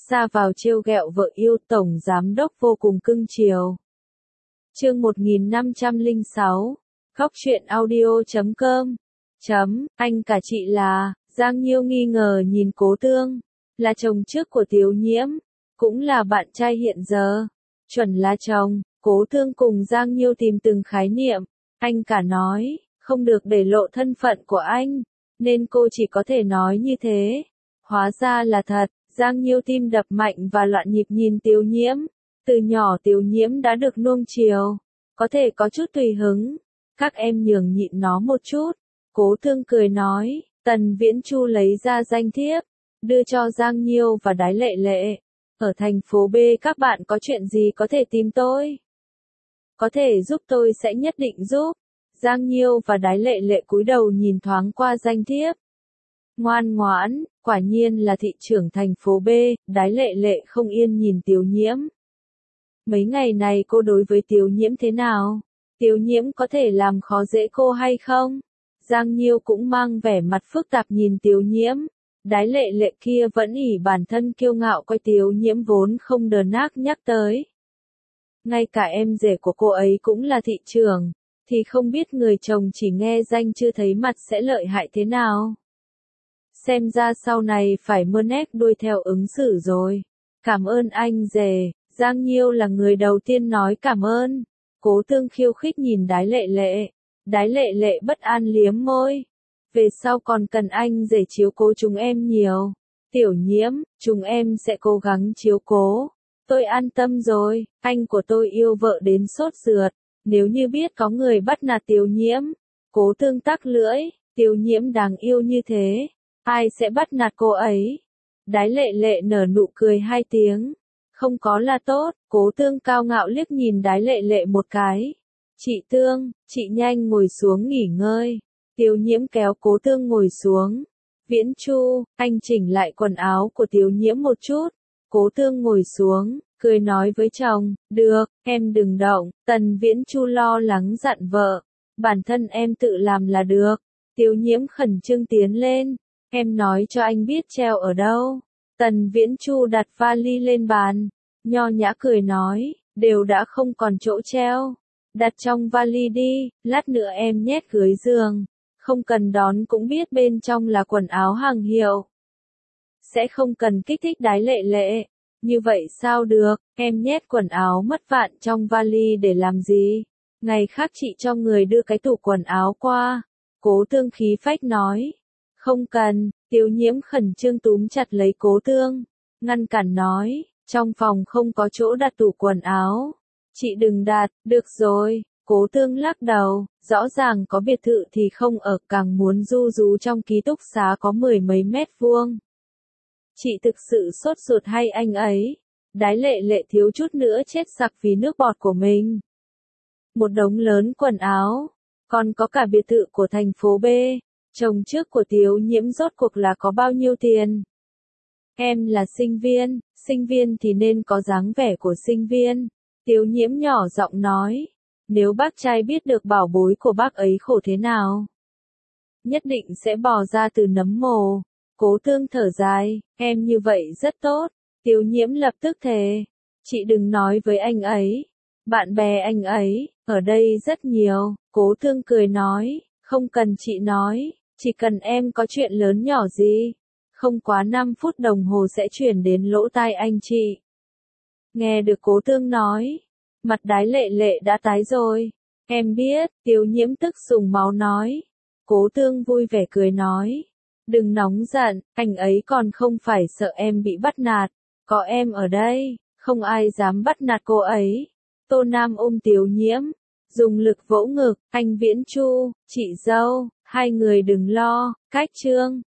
ra vào trêu ghẹo vợ yêu, tổng giám đốc vô cùng cưng chiều. Chương 1506, Góc truyện audio.com. Anh cả chị là, Giang Nhiêu nghi ngờ nhìn Cố Tương, là chồng trước của Tiếu Nhiễm, cũng là bạn trai hiện giờ, chuẩn là chồng. Cố Tương cùng Giang Nhiêu tìm từng khái niệm, anh cả nói, không được để lộ thân phận của anh, nên cô chỉ có thể nói như thế. Hóa ra là thật, Giang Nhiêu tim đập mạnh và loạn nhịp nhìn Tiếu Nhiễm. Từ nhỏ Tiếu Nhiễm đã được nuông chiều, có thể có chút tùy hứng, các em nhường nhịn nó một chút. Cố Tương cười nói, Tần Viễn Chu lấy ra danh thiếp, đưa cho Giang Nhiêu và Đái Lệ Lệ. Ở thành phố B các bạn có chuyện gì có thể tìm tôi? Có thể giúp tôi sẽ nhất định giúp. Giang Nhiêu và Đái Lệ Lệ cúi đầu nhìn thoáng qua danh thiếp. Ngoan ngoãn, quả nhiên là thị trưởng thành phố B. Đái Lệ Lệ không yên nhìn Tiếu Nhiễm. Mấy ngày này cô đối với Tiếu Nhiễm thế nào? Tiếu Nhiễm có thể làm khó dễ cô hay không? Giang Nhiêu cũng mang vẻ mặt phức tạp nhìn Tiếu Nhiễm. Đái Lệ Lệ kia vẫn ỷ bản thân kiêu ngạo coi Tiếu Nhiễm vốn không đờn ác nhắc tới. Ngay cả em rể của cô ấy cũng là thị trưởng, thì không biết người chồng chỉ nghe danh chưa thấy mặt sẽ lợi hại thế nào. Xem ra sau này phải mơ nép đuôi theo ứng xử rồi. Cảm ơn anh rể. Giang Nhiêu là người đầu tiên nói cảm ơn. Cố Tương khiêu khích nhìn Đái Lệ Lệ. Đái Lệ Lệ bất an liếm môi. Về sau còn cần anh rể chiếu cố chúng em nhiều. Tiểu Nhiễm, chúng em sẽ cố gắng chiếu cố. Tôi an tâm rồi, anh của tôi yêu vợ đến sốt ruột. Nếu như biết có người bắt nạt Tiếu Nhiễm. Cố Tương tắc lưỡi, Tiếu Nhiễm đáng yêu như thế, ai sẽ bắt nạt cô ấy? Đái Lệ Lệ nở nụ cười hai tiếng. Không có là tốt. Cố Tương cao ngạo liếc nhìn Đái Lệ Lệ một cái. Chị Tương, chị nhanh ngồi xuống nghỉ ngơi. Tiếu Nhiễm kéo Cố Tương ngồi xuống. Viễn Chu, anh chỉnh lại quần áo của Tiếu Nhiễm một chút. Cố Tương ngồi xuống, cười nói với chồng, được, em đừng động. Tần Viễn Chu lo lắng dặn vợ, bản thân em tự làm là được. Tiếu Nhiễm khẩn trương tiến lên, em nói cho anh biết treo ở đâu. Tần Viễn Chu đặt vali lên bàn, nho nhã cười nói, đều đã không còn chỗ treo. Đặt trong vali đi, lát nữa em nhét dưới giường. Không cần đón cũng biết bên trong là quần áo hàng hiệu. Sẽ không cần kích thích Đái Lệ Lệ. Như vậy sao được, em nhét quần áo mất vạn trong vali để làm gì? Ngày khác chị cho người đưa cái tủ quần áo qua. Cố Tương khí phách nói. Không cần. Tiếu Nhiễm khẩn trương túm chặt lấy Cố Tương, ngăn cản nói, trong phòng không có chỗ đặt tủ quần áo. Chị đừng đặt, được rồi. Cố Tương lắc đầu, rõ ràng có biệt thự thì không ở, càng muốn du rú trong ký túc xá có 10 mấy mét vuông. Chị thực sự sốt ruột hay anh ấy? Đái Lệ Lệ thiếu chút nữa chết sặc vì nước bọt của mình. Một đống lớn quần áo, còn có cả biệt thự của thành phố B. Chồng trước của Tiếu Nhiễm rốt cuộc là có bao nhiêu tiền? Em là sinh viên thì nên có dáng vẻ của sinh viên. Tiếu Nhiễm nhỏ giọng nói, nếu bác trai biết được bảo bối của bác ấy khổ thế nào, nhất định sẽ bò ra từ nấm mồ. Cố Tương thở dài, em như vậy rất tốt. Tiếu Nhiễm lập tức thề, chị đừng nói với anh ấy. Bạn bè anh ấy, ở đây rất nhiều. Cố Tương cười nói, không cần chị nói, chỉ cần em có chuyện lớn nhỏ gì, không quá 5 phút đồng hồ sẽ chuyển đến lỗ tai anh chị. Nghe được Cố Tương nói, mặt Đái Lệ Lệ đã tái rồi. Em biết, Tiếu Nhiễm tức sùng máu nói. Cố Tương vui vẻ cười nói, đừng nóng giận, anh ấy còn không phải sợ em bị bắt nạt. Có em ở đây, không ai dám bắt nạt cô ấy. Tô Nam ôm Tiếu Nhiễm, dùng lực vỗ ngực, anh Viễn Chu, chị dâu, hai người đừng lo. Cách chương